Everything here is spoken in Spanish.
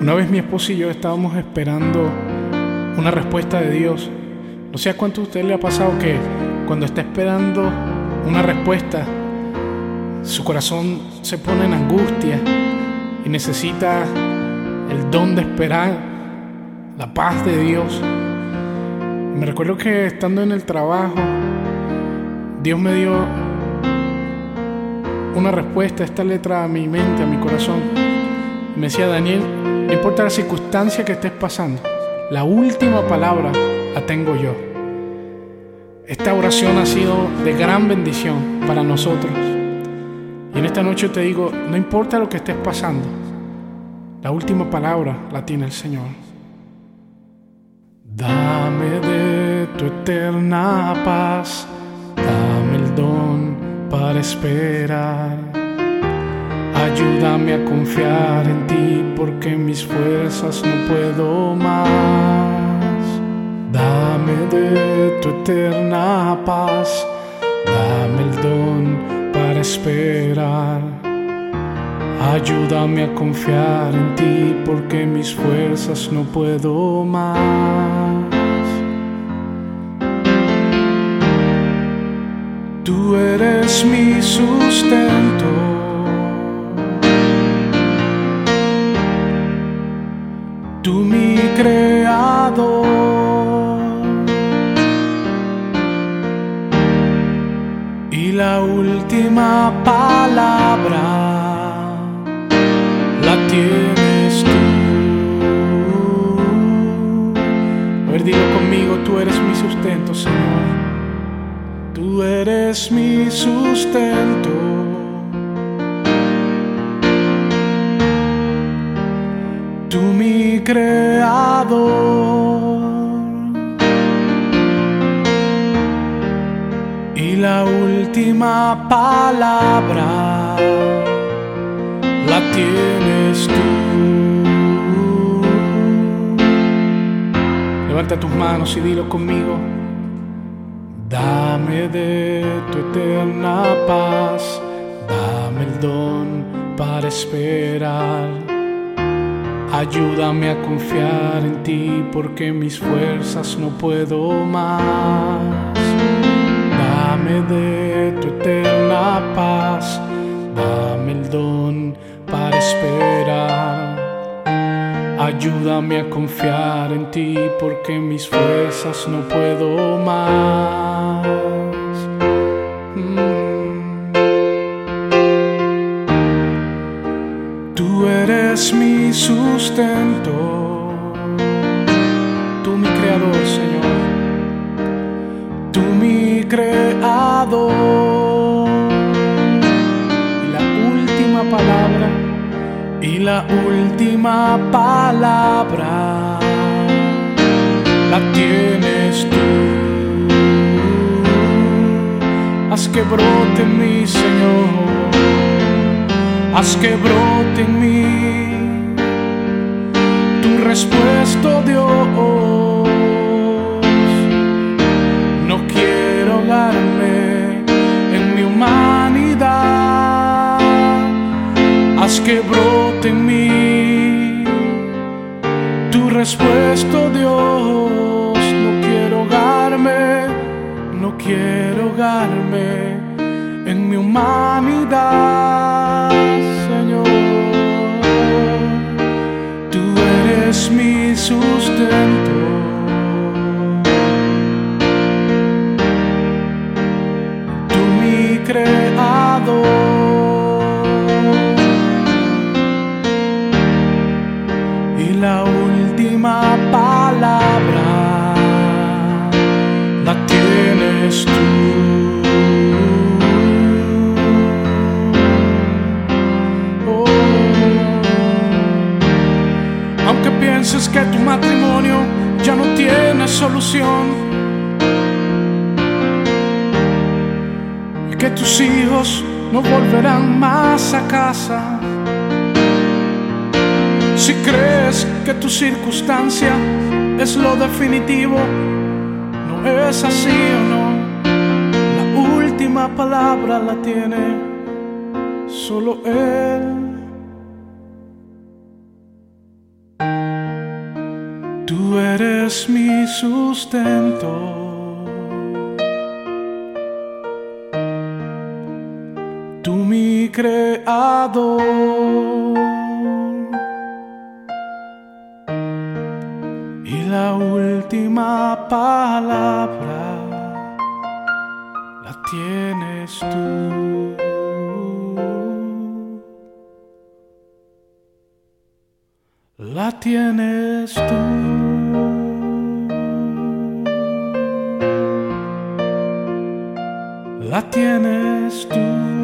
Una vez mi esposa y yo estábamos esperando una respuesta de Dios. No sé a cuánto a usted le ha pasado que cuando está esperando una respuesta, su corazón se pone en angustia y necesita el don de esperar, la paz de Dios. Me recuerdo que estando en el trabajo, Dios me dio una respuesta, esta letra a mi mente, a mi corazón. Me decía: Daniel, no importa la circunstancia que estés pasando, la última palabra la tengo yo. Esta oración ha sido de gran bendición para nosotros. Y en esta noche te digo, no importa lo que estés pasando, la última palabra la tiene el Señor. Dame de tu eterna paz, dame el don para esperar. Ayúdame a confiar en ti, porque mis fuerzas no puedo más. Dame de tu eterna paz, dame el don para esperar. Ayúdame a confiar en ti, porque mis fuerzas no puedo más. Tú eres mi sustento, tú mi creador, y la última palabra la tienes tú. A ver, dilo conmigo: tú eres mi sustento, Señor. Tú eres mi sustento, tú mi creador, y la última palabra la tienes tú. Levanta tus manos y dilo conmigo: dame de tu eterna paz, dame el don para esperar. Ayúdame a confiar en ti, porque mis fuerzas no puedo más. Dame de tu eterna paz, dame el don para esperar. Ayúdame a confiar en ti, porque mis fuerzas no puedo más. Tú eres mi sustento, tú mi creador, Señor, tú mi creador, y la última palabra la tienes tú. Haz que brote en mí, Señor, haz que brote en mí tu respuesta, Dios. No quiero ahogarme en mi humanidad. Haz que brote en mí tu respuesta, Dios. No quiero ahogarme, no quiero ahogarme en mi humanidad, Señor. Tú eres mi sustento, tú mi creador, y la última palabra la tienes tú. Aunque pienses que tu matrimonio ya no tiene solución y que tus hijos no volverán más a casa, si crees que tu circunstancia es lo definitivo, no es así o no. La última palabra la tiene solo Él. Tú eres mi sustento, tú mi creador, y la última palabra la tienes tú. La tienes tú. La tienes tú.